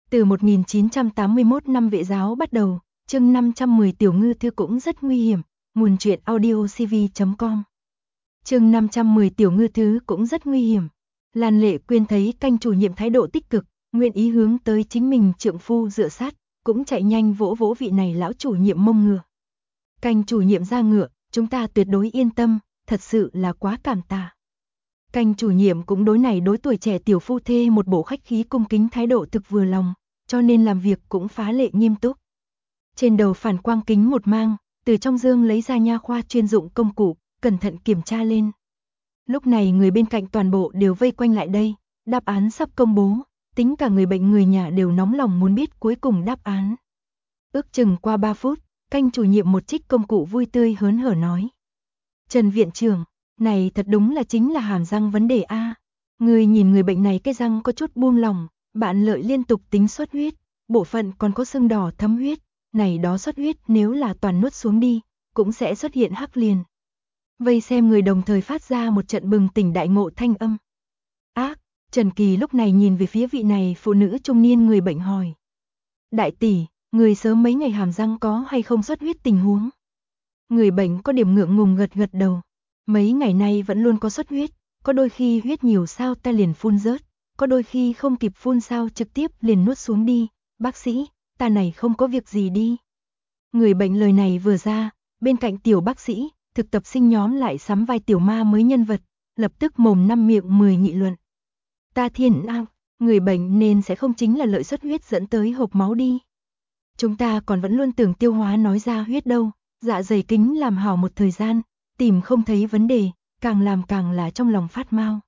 Từ 1981 năm vệ giáo bắt đầu, chương 510 Tiểu Ngư Thư cũng rất nguy hiểm, nguồn truyện audiocv.com. Chương 510 Tiểu Ngư Thư cũng rất nguy hiểm. Lan Lệ Quyên thấy canh chủ nhiệm thái độ tích cực, nguyện ý hướng tới chính mình trượng phu dựa sát, cũng chạy nhanh vỗ vỗ vị này lão chủ nhiệm mông ngựa. Canh chủ nhiệm ra ngựa, chúng ta tuyệt đối yên tâm, thật sự là quá cảm tạ. Canh chủ nhiệm cũng đối tuổi trẻ tiểu phu thê một bộ khách khí cung kính thái độ thực vừa lòng, cho nên làm việc cũng phá lệ nghiêm túc. Trên đầu phản quang kính một mang, từ trong dương lấy ra nha khoa chuyên dụng công cụ, cẩn thận kiểm tra lên. Lúc này người bên cạnh toàn bộ đều vây quanh lại đây, đáp án sắp công bố, tính cả người bệnh người nhà đều nóng lòng muốn biết cuối cùng đáp án. Ước chừng qua 3 phút, canh chủ nhiệm một trích công cụ vui tươi hớn hở nói. Trần viện trưởng, này thật đúng là chính là hàm răng vấn đề A. Người nhìn người bệnh này cái răng có chút buông lỏng, bạn lợi liên tục tính xuất huyết, bộ phận còn có sưng đỏ thấm huyết, này đó xuất huyết nếu là toàn nuốt xuống đi, cũng sẽ xuất hiện hắc liền. Vây xem người đồng thời phát ra một trận bừng tỉnh đại ngộ thanh âm. Ác, Trần Kỳ lúc này nhìn về phía vị này phụ nữ trung niên người bệnh hỏi. Đại tỷ, người sớm mấy ngày hàm răng có hay không xuất huyết tình huống? Người bệnh có điểm ngượng ngùng gật gật đầu. Mấy ngày nay vẫn luôn có xuất huyết, có đôi khi huyết nhiều sao ta liền phun rớt, có đôi khi không kịp phun sao trực tiếp liền nuốt xuống đi. Bác sĩ, ta này không có việc gì đi. Người bệnh lời này vừa ra, bên cạnh tiểu bác sĩ, thực tập sinh nhóm lại sắm vai tiểu ma mới nhân vật, lập tức mồm năm miệng 10 nghị luận. Ta thiên a, người bệnh nên sẽ không chính là lợi xuất huyết dẫn tới hộc máu đi. Chúng ta còn vẫn luôn tưởng tiêu hóa nói ra huyết đâu, dạ dày kính làm hảo một thời gian, tìm không thấy vấn đề, càng làm càng là trong lòng phát mau.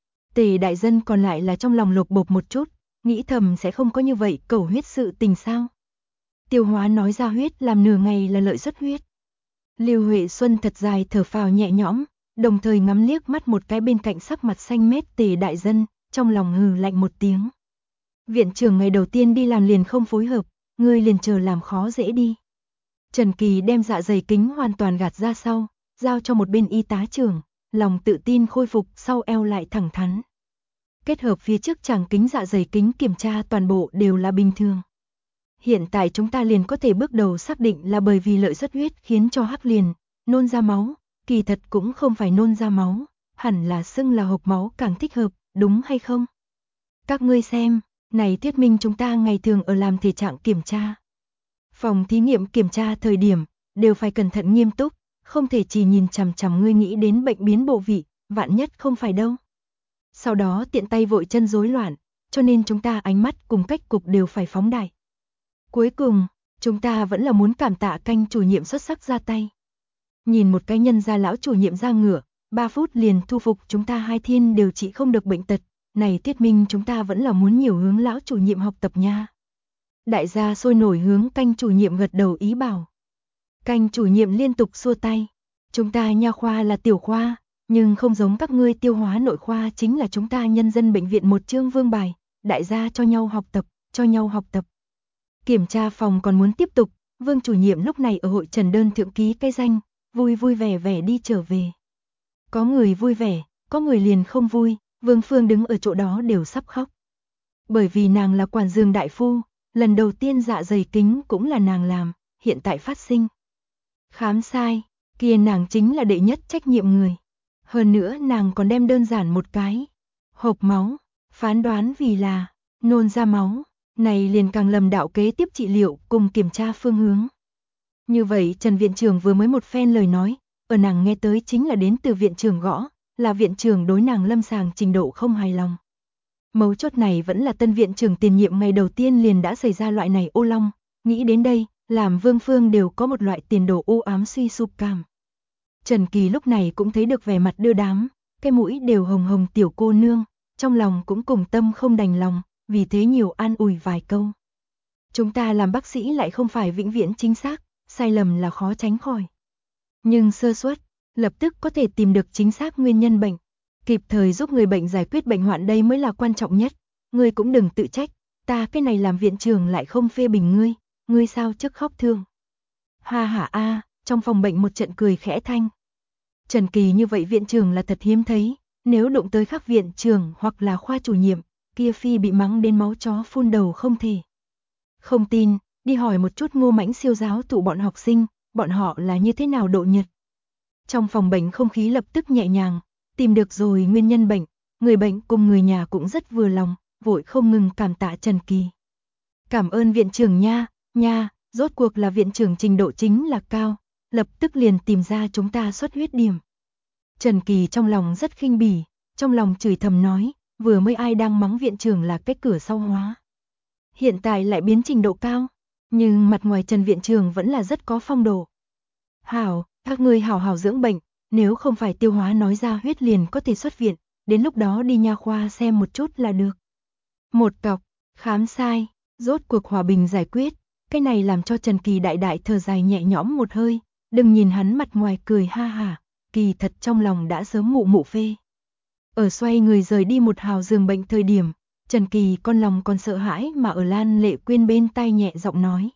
Tề đại dân còn lại là trong lòng lột bột một chút, nghĩ thầm sẽ không có như vậy cầu huyết sự tình sao. Tiêu hóa nói ra huyết làm nửa ngày là lợi xuất huyết. Lưu Huệ Xuân thật dài thở phào nhẹ nhõm, đồng thời ngắm liếc mắt một cái bên cạnh sắc mặt xanh mét Tề đại dân, trong lòng hừ lạnh một tiếng. Viện trưởng ngày đầu tiên đi làm liền không phối hợp, ngươi liền chờ làm khó dễ đi. Trần Kỳ đem dạ dày kính hoàn toàn gạt ra sau, giao cho một bên y tá trưởng, lòng tự tin khôi phục sau eo lại thẳng thắn. Kết hợp phía trước tràng kính dạ dày kính kiểm tra toàn bộ đều là bình thường. Hiện tại chúng ta liền có thể bước đầu xác định là bởi vì lợi xuất huyết khiến cho hắc liền, nôn ra máu, kỳ thật cũng không phải nôn ra máu, hẳn là sưng là hộc máu càng thích hợp, đúng hay không? Các ngươi xem, này thuyết minh chúng ta ngày thường ở làm thể trạng kiểm tra. Phòng thí nghiệm kiểm tra thời điểm, đều phải cẩn thận nghiêm túc, không thể chỉ nhìn chằm chằm ngươi nghĩ đến bệnh biến bộ vị, vạn nhất không phải đâu. Sau đó tiện tay vội chân rối loạn, cho nên chúng ta ánh mắt cùng cách cục đều phải phóng đại. Cuối cùng, chúng ta vẫn là muốn cảm tạ canh chủ nhiệm xuất sắc ra tay. Nhìn một cái nhân gia lão chủ nhiệm ra ngựa, 3 phút liền thu phục chúng ta hai thiên đều trị không được bệnh tật, này thuyết minh chúng ta vẫn là muốn nhiều hướng lão chủ nhiệm học tập nha. Đại gia sôi nổi hướng canh chủ nhiệm gật đầu ý bảo. Canh chủ nhiệm liên tục xua tay. Chúng ta nha khoa là tiểu khoa, nhưng không giống các ngươi tiêu hóa nội khoa chính là chúng ta nhân dân bệnh viện một chương vương bài, đại gia cho nhau học tập, cho nhau học tập. Kiểm tra phòng còn muốn tiếp tục, Vương chủ nhiệm lúc này ở hội trần đơn thượng ký cái danh, vui vui vẻ vẻ đi trở về. Có người vui vẻ, có người liền không vui, Vương Phương đứng ở chỗ đó đều sắp khóc. Bởi vì nàng là quản dương đại phu, lần đầu tiên dạ dày kính cũng là nàng làm, hiện tại phát sinh. Khám sai, kia nàng chính là đệ nhất trách nhiệm người. Hơn nữa nàng còn đem đơn giản một cái. Hộc máu, phán đoán vì là nôn ra máu, này liền càng lầm đạo kế tiếp trị liệu cùng kiểm tra phương hướng. Như vậy Trần viện trưởng vừa mới một phen lời nói, ở nàng nghe tới chính là đến từ viện trưởng gõ, là viện trưởng đối nàng lâm sàng trình độ không hài lòng. Mấu chốt này vẫn là tân viện trưởng tiền nhiệm ngày đầu tiên liền đã xảy ra loại này ô long, nghĩ đến đây, làm Vương Phương đều có một loại tiền đồ u ám suy sụp cảm. Trần Kỳ lúc này cũng thấy được vẻ mặt đưa đám, cái mũi đều hồng hồng tiểu cô nương, trong lòng cũng cùng tâm không đành lòng, vì thế nhiều an ủi vài câu. Chúng ta làm bác sĩ lại không phải vĩnh viễn chính xác, sai lầm là khó tránh khỏi. Nhưng sơ suất, lập tức có thể tìm được chính xác nguyên nhân bệnh, kịp thời giúp người bệnh giải quyết bệnh hoạn đây mới là quan trọng nhất. Ngươi cũng đừng tự trách, ta cái này làm viện trưởng lại không phê bình ngươi sao trước khóc thương. Ha ha a, trong phòng bệnh một trận cười khẽ thanh. Trần Kỳ như vậy viện trưởng là thật hiếm thấy, nếu đụng tới khác viện trưởng hoặc là khoa chủ nhiệm, kia phi bị mắng đến máu chó phun đầu không thể. Không tin, đi hỏi một chút Ngô Mãnh siêu giáo tụ bọn học sinh, bọn họ là như thế nào độ nhật. Trong phòng bệnh không khí lập tức nhẹ nhàng, tìm được rồi nguyên nhân bệnh, người bệnh cùng người nhà cũng rất vừa lòng, vội không ngừng cảm tạ Trần Kỳ. Cảm ơn viện trưởng nha, rốt cuộc là viện trưởng trình độ chính là cao, lập tức liền tìm ra chúng ta xuất huyết điểm. Trần Kỳ trong lòng rất khinh bỉ, trong lòng chửi thầm nói, vừa mới ai đang mắng viện trưởng là cái cửa sau hóa. Hiện tại lại biến trình độ cao, nhưng mặt ngoài Trần viện trưởng vẫn là rất có phong độ. Hảo, các ngươi hảo hảo dưỡng bệnh, nếu không phải tiêu hóa nói ra huyết liền có thể xuất viện, đến lúc đó đi nha khoa xem một chút là được. Một cọc, khám sai, rốt cuộc hòa bình giải quyết, cái này làm cho Trần Kỳ đại đại thở dài nhẹ nhõm một hơi, đừng nhìn hắn mặt ngoài cười ha hả, kỳ thật trong lòng đã sớm mụ mụ phê. Ở xoay người rời đi một hào giường bệnh thời điểm, Trần Kỳ con lòng còn sợ hãi mà ở Lan Lệ Quyên bên tai nhẹ giọng nói.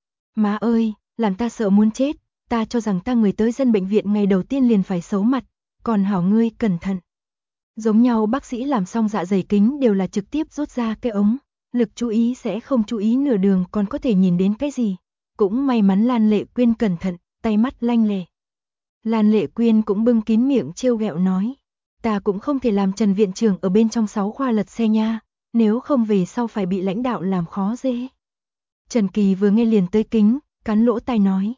Má ơi, làm ta sợ muốn chết, ta cho rằng ta người tới dân bệnh viện ngày đầu tiên liền phải xấu mặt, còn hảo ngươi cẩn thận. Giống nhau bác sĩ làm xong dạ dày kính đều là trực tiếp rút ra cái ống, lực chú ý sẽ không chú ý nửa đường còn có thể nhìn đến cái gì. Cũng may mắn Lan Lệ Quyên cẩn thận, tay mắt lanh lẹ. Lan Lệ Quyên cũng bưng kín miệng trêu ghẹo nói, ta cũng không thể làm Trần viện trưởng ở bên trong 6 khoa lật xe nha, nếu không về sau phải bị lãnh đạo làm khó dễ. Trần Kỳ vừa nghe liền tới kính, cắn lỗ tai nói.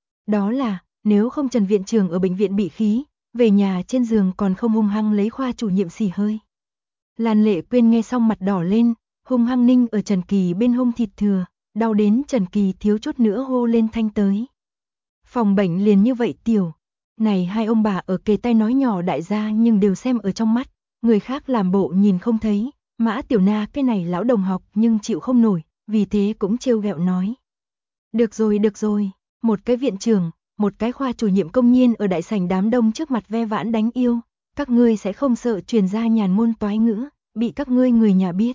Đó là, nếu không Trần viện trưởng ở bệnh viện bị khí, về nhà trên giường còn không hung hăng lấy khoa chủ nhiệm xì hơi. Lan Lệ Quyên nghe xong mặt đỏ lên, hung hăng ninh ở Trần Kỳ bên hông thịt thừa, đau đến Trần Kỳ thiếu chút nữa hô lên thanh tới. Phòng bệnh liền như vậy tiểu, này hai ông bà ở kề tay nói nhỏ đại gia nhưng đều xem ở trong mắt, người khác làm bộ nhìn không thấy, Mã Tiểu Na cái này lão đồng học nhưng chịu không nổi, vì thế cũng trêu ghẹo nói. Được rồi, một cái viện trưởng, một cái khoa chủ nhiệm công nhiên ở đại sảnh đám đông trước mặt ve vãn đánh yêu, các ngươi sẽ không sợ truyền ra nhàn môn toái ngữ, bị các ngươi người nhà biết.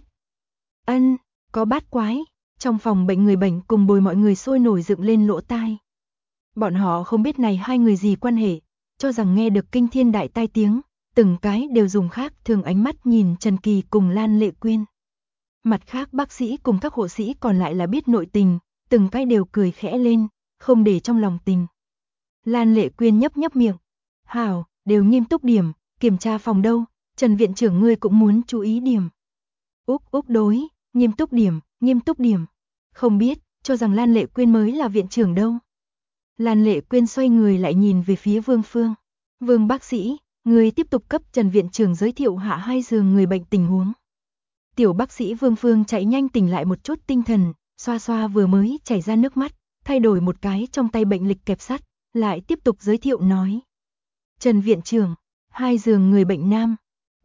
Ân, có bát quái, trong phòng bệnh người bệnh cùng bồi mọi người sôi nổi dựng lên lỗ tai. Bọn họ không biết này hai người gì quan hệ, cho rằng nghe được kinh thiên đại tai tiếng, từng cái đều dùng khác thường ánh mắt nhìn Trần Kỳ cùng Lan Lệ Quyên. Mặt khác bác sĩ cùng các hộ sĩ còn lại là biết nội tình, từng cái đều cười khẽ lên, không để trong lòng tình. Lan Lệ Quyên nhấp nhấp miệng. Hảo, đều nghiêm túc điểm, kiểm tra phòng đâu, Trần viện trưởng ngươi cũng muốn chú ý điểm. Úc đối, nghiêm túc điểm. Không biết, cho rằng Lan Lệ Quyên mới là viện trưởng đâu. Lan Lệ Quyên xoay người lại nhìn về phía Vương Phương. Vương bác sĩ, người tiếp tục cấp Trần viện trưởng giới thiệu hạ hai giường người bệnh tình huống. Tiểu bác sĩ Vương Phương chạy nhanh tỉnh lại một chút tinh thần, xoa xoa vừa mới chảy ra nước mắt, thay đổi một cái trong tay bệnh lịch kẹp sắt, lại tiếp tục giới thiệu nói. Trần viện trưởng, hai giường người bệnh nam,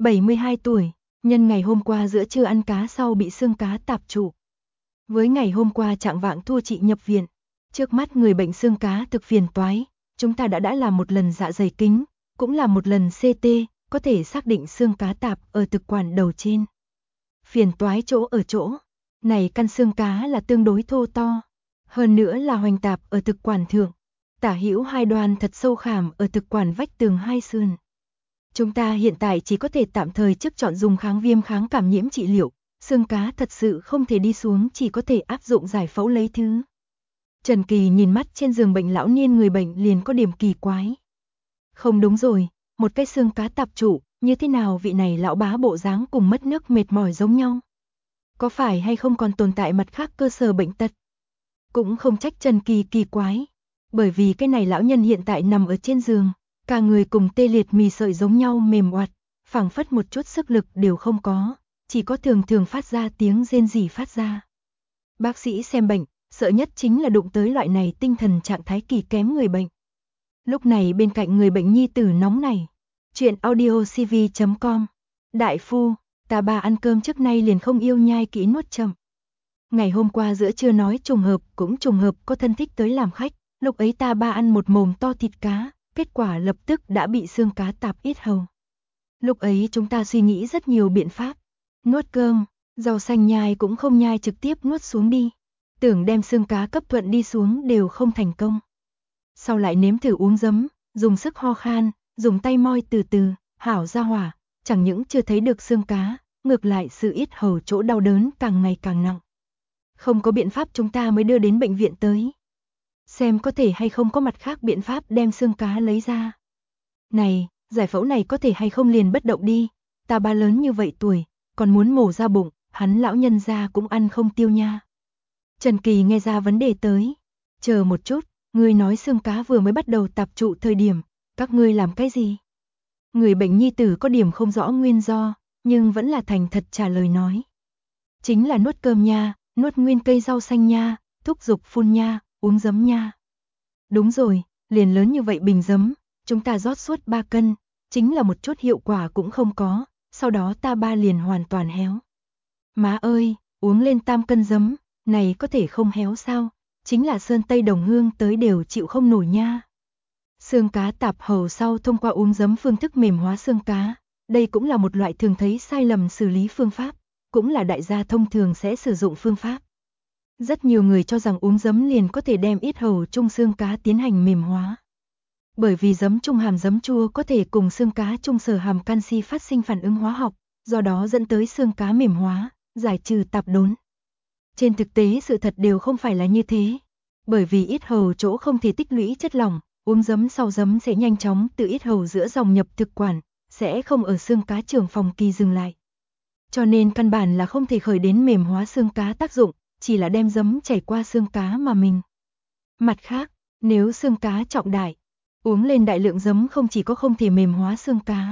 72 tuổi, nhân ngày hôm qua giữa trưa ăn cá sau bị xương cá tạp trụ. Với ngày hôm qua trạng vạng thua chị nhập viện, trước mắt người bệnh xương cá thực phiền toái, chúng ta đã làm một lần dạ dày kính, cũng là một lần CT, có thể xác định xương cá tạp ở thực quản đầu trên. Phiền toái chỗ ở chỗ, này căn xương cá là tương đối thô to, hơn nữa là hoành tạp ở thực quản thượng, tả hữu hai đoàn thật sâu khảm ở thực quản vách tường hai sườn. Chúng ta hiện tại chỉ có thể tạm thời trước chọn dùng kháng viêm kháng cảm nhiễm trị liệu, xương cá thật sự không thể đi xuống chỉ có thể áp dụng giải phẫu lấy thứ. Trần Kỳ nhìn mắt trên giường bệnh lão niên người bệnh liền có điểm kỳ quái. Không đúng rồi, một cái xương cá tạp trụ, như thế nào vị này lão bá bộ dáng cùng mất nước mệt mỏi giống nhau? Có phải hay không còn tồn tại mặt khác cơ sở bệnh tật? Cũng không trách Trần Kỳ kỳ quái, bởi vì cái này lão nhân hiện tại nằm ở trên giường, cả người cùng tê liệt mì sợi giống nhau mềm oặt, phảng phất một chút sức lực đều không có, chỉ có thường thường phát ra tiếng rên rỉ phát ra. Bác sĩ xem bệnh, sợ nhất chính là đụng tới loại này tinh thần trạng thái kỳ kém người bệnh. Lúc này bên cạnh người bệnh nhi tử nóng này. Chuyện audiocv.com. Đại phu, ta ba ăn cơm trước nay liền không yêu nhai kỹ nuốt chậm. Ngày hôm qua giữa trưa nói trùng hợp cũng trùng hợp có thân thích tới làm khách, lúc ấy ta ba ăn một mồm to thịt cá, kết quả lập tức đã bị xương cá tạp yết hầu. Lúc ấy chúng ta suy nghĩ rất nhiều biện pháp. Nuốt cơm, rau xanh nhai cũng không nhai trực tiếp nuốt xuống đi. Tưởng đem xương cá cấp thuận đi xuống đều không thành công. Sau lại nếm thử uống giấm, dùng sức ho khan, dùng tay moi từ từ, hảo ra hỏa, chẳng những chưa thấy được xương cá, ngược lại sự yết hầu chỗ đau đớn càng ngày càng nặng. Không có biện pháp chúng ta mới đưa đến bệnh viện tới. Xem có thể hay không có mặt khác biện pháp đem xương cá lấy ra. Này, giải phẫu này có thể hay không liền bất động đi, ta ba lớn như vậy tuổi, còn muốn mổ ra bụng, hắn lão nhân gia cũng ăn không tiêu nha. Trần Kỳ nghe ra vấn đề tới. Chờ một chút, ngươi nói xương cá vừa mới bắt đầu tạp trụ thời điểm, các ngươi làm cái gì? Người bệnh nhi tử có điểm không rõ nguyên do, nhưng vẫn là thành thật trả lời nói. Chính là nuốt cơm nha, nuốt nguyên cây rau xanh nha, thúc giục phun nha, uống giấm nha. Đúng rồi, liền lớn như vậy bình giấm, chúng ta rót suốt 3 cân, chính là một chút hiệu quả cũng không có, sau đó ta ba liền hoàn toàn héo. Má ơi, uống lên 3 cân giấm, này có thể không héo sao, chính là sơn tây đồng hương tới đều chịu không nổi nha. Xương cá tạp hầu sau thông qua uống giấm phương thức mềm hóa xương cá, đây cũng là một loại thường thấy sai lầm xử lý phương pháp, cũng là đại gia thông thường sẽ sử dụng phương pháp. Rất nhiều người cho rằng uống giấm liền có thể đem yết hầu chung xương cá tiến hành mềm hóa. Bởi vì giấm chung hàm giấm chua có thể cùng xương cá chung sở hàm canxi phát sinh phản ứng hóa học, do đó dẫn tới xương cá mềm hóa, giải trừ tạp đốn. Trên thực tế sự thật đều không phải là như thế. Bởi vì yết hầu chỗ không thể tích lũy chất lỏng, uống giấm sau giấm sẽ nhanh chóng từ yết hầu giữa dòng nhập thực quản, sẽ không ở xương cá trưởng phòng kỳ dừng lại. Cho nên căn bản là không thể khởi đến mềm hóa xương cá tác dụng, chỉ là đem giấm chảy qua xương cá mà mình. Mặt khác, nếu xương cá trọng đại, uống lên đại lượng giấm không chỉ có không thể mềm hóa xương cá,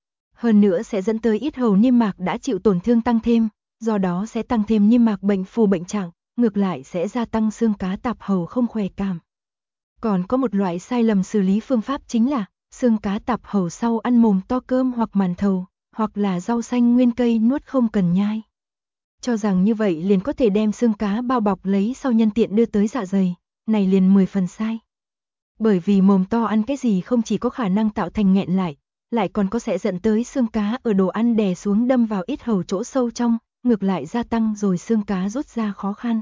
hơn nữa sẽ dẫn tới yết hầu niêm mạc đã chịu tổn thương tăng thêm, do đó sẽ tăng thêm niêm mạc bệnh phù bệnh trạng, ngược lại sẽ gia tăng xương cá tạp hầu không khỏe cảm. Còn có một loại sai lầm xử lý phương pháp chính là xương cá tạp hầu sau ăn mồm to cơm hoặc màn thầu, hoặc là rau xanh nguyên cây nuốt không cần nhai. Cho rằng như vậy liền có thể đem xương cá bao bọc lấy sau nhân tiện đưa tới dạ dày, này liền 10 phần sai. Bởi vì mồm to ăn cái gì không chỉ có khả năng tạo thành nghẹn lại còn có sẽ dẫn tới xương cá ở đồ ăn đè xuống đâm vào yết hầu chỗ sâu trong, ngược lại gia tăng rồi xương cá rút ra khó khăn.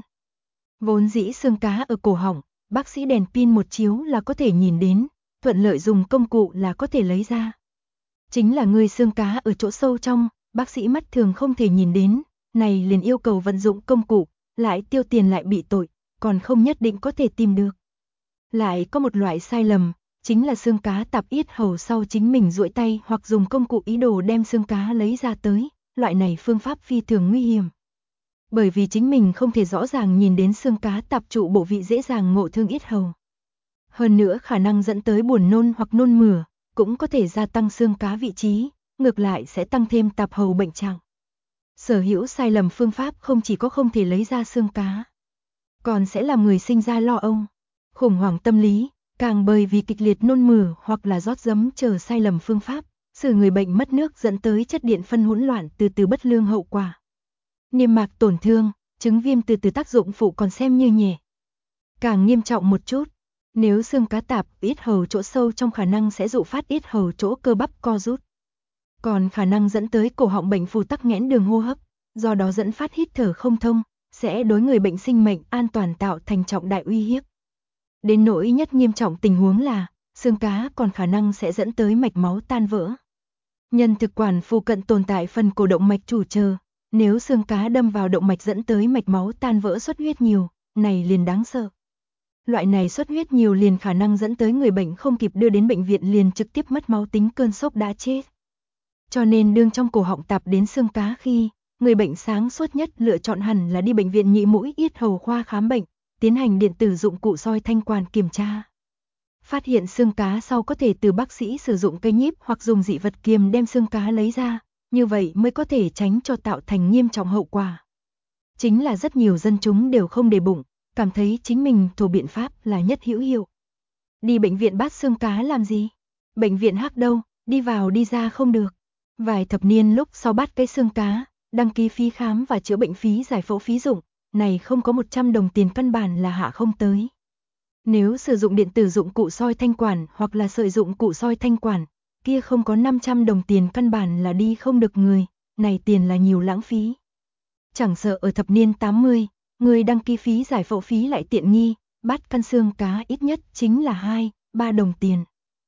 Vốn dĩ xương cá ở cổ họng, bác sĩ đèn pin một chiếu là có thể nhìn đến, thuận lợi dùng công cụ là có thể lấy ra. Chính là người xương cá ở chỗ sâu trong, bác sĩ mắt thường không thể nhìn đến, này liền yêu cầu vận dụng công cụ, lại tiêu tiền lại bị tội, còn không nhất định có thể tìm được. Lại có một loại sai lầm, chính là xương cá tạp yết hầu sau chính mình duỗi tay hoặc dùng công cụ ý đồ đem xương cá lấy ra tới, loại này phương pháp phi thường nguy hiểm. Bởi vì chính mình không thể rõ ràng nhìn đến xương cá tạp trụ bộ vị dễ dàng ngộ thương yết hầu. Hơn nữa khả năng dẫn tới buồn nôn hoặc nôn mửa, cũng có thể gia tăng xương cá vị trí, ngược lại sẽ tăng thêm tạp hầu bệnh trạng. Sở hữu sai lầm phương pháp không chỉ có không thể lấy ra xương cá, còn sẽ làm người sinh ra lo âu, khủng hoảng tâm lý, càng bởi vì kịch liệt nôn mửa hoặc là rót giấm chờ sai lầm phương pháp, xử người bệnh mất nước dẫn tới chất điện phân hỗn loạn từ từ bất lương hậu quả. Niêm mạc tổn thương, chứng viêm từ từ tác dụng phụ còn xem như nhẹ. Càng nghiêm trọng một chút, nếu xương cá tạp yết hầu chỗ sâu trong khả năng sẽ dụ phát yết hầu chỗ cơ bắp co rút. Còn khả năng dẫn tới cổ họng bệnh phù tắc nghẽn đường hô hấp, do đó dẫn phát hít thở không thông, sẽ đối người bệnh sinh mệnh an toàn tạo thành trọng đại uy hiếp. Đến nỗi nhất nghiêm trọng tình huống là, xương cá còn khả năng sẽ dẫn tới mạch máu tan vỡ. Nhân thực quản phụ cận tồn tại phần cổ động mạch chủ chờ, nếu xương cá đâm vào động mạch dẫn tới mạch máu tan vỡ xuất huyết nhiều, này liền đáng sợ. Loại này xuất huyết nhiều liền khả năng dẫn tới người bệnh không kịp đưa đến bệnh viện liền trực tiếp mất máu tính cơn sốc đã chết. Cho nên đương trong cổ họng tạp đến xương cá khi, người bệnh sáng suốt nhất lựa chọn hẳn là đi bệnh viện nhĩ mũi yết hầu khoa khám bệnh, tiến hành điện tử dụng cụ soi thanh quản kiểm tra. Phát hiện xương cá sau có thể từ bác sĩ sử dụng cây nhíp hoặc dùng dị vật kiềm đem xương cá lấy ra, như vậy mới có thể tránh cho tạo thành nghiêm trọng hậu quả. Chính là rất nhiều dân chúng đều không để bụng, cảm thấy chính mình thủ biện pháp là nhất hữu hiệu. Đi bệnh viện bắt xương cá làm gì? Bệnh viện hắc đâu, đi vào đi ra không được. Vài thập niên lúc sau bắt cái xương cá, đăng ký phí khám và chữa bệnh phí giải phẫu phí dụng, này không có 100 đồng tiền căn bản là hạ không tới. Nếu sử dụng điện tử dụng cụ soi thanh quản hoặc là sợi dụng cụ soi thanh quản, kia không có 500 đồng tiền căn bản là đi không được người, này tiền là nhiều lãng phí. Chẳng sợ ở thập niên 80, người đăng ký phí giải phẫu phí lại tiện nghi, bắt căn xương cá ít nhất chính là 2-3 đồng tiền.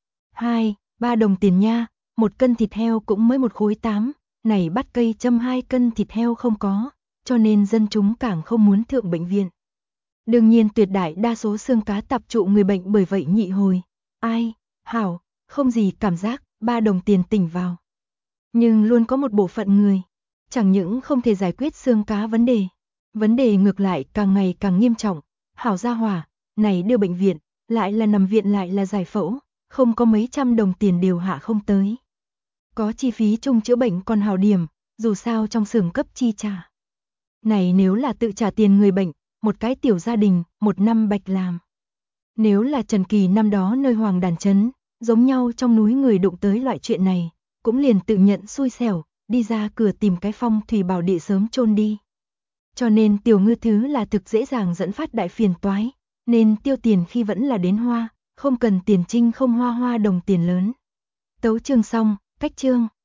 2-3 đồng tiền nha, 1 cân thịt heo cũng mới 1 khối 8, này bắt cây châm 2 cân thịt heo không có, cho nên dân chúng càng không muốn thượng bệnh viện. Đương nhiên tuyệt đại đa số xương cá tập trụ người bệnh bởi vậy nhị hồi. Ai, hảo, không gì cảm giác, 3 đồng tiền tỉnh vào. Nhưng luôn có một bộ phận người, chẳng những không thể giải quyết xương cá vấn đề ngược lại càng ngày càng nghiêm trọng. Hảo gia hỏa, này đưa bệnh viện, lại là nằm viện lại là giải phẫu, không có mấy trăm đồng tiền đều hạ không tới. Có chi phí chung chữa bệnh còn hảo điểm, dù sao trong xưởng cấp chi trả. Này nếu là tự trả tiền người bệnh, một cái tiểu gia đình, 1 năm bạch làm. Nếu là Trần Kỳ năm đó nơi Hoàng Đàn Trấn, giống nhau trong núi người đụng tới loại chuyện này, cũng liền tự nhận xui xẻo, đi ra cửa tìm cái phong thủy bảo địa sớm chôn đi. Cho nên tiểu ngư thứ là thực dễ dàng dẫn phát đại phiền toái, nên tiêu tiền khi vẫn là đến hoa, không cần tiền trinh không hoa hoa đồng tiền lớn. Tấu chương xong, cách chương.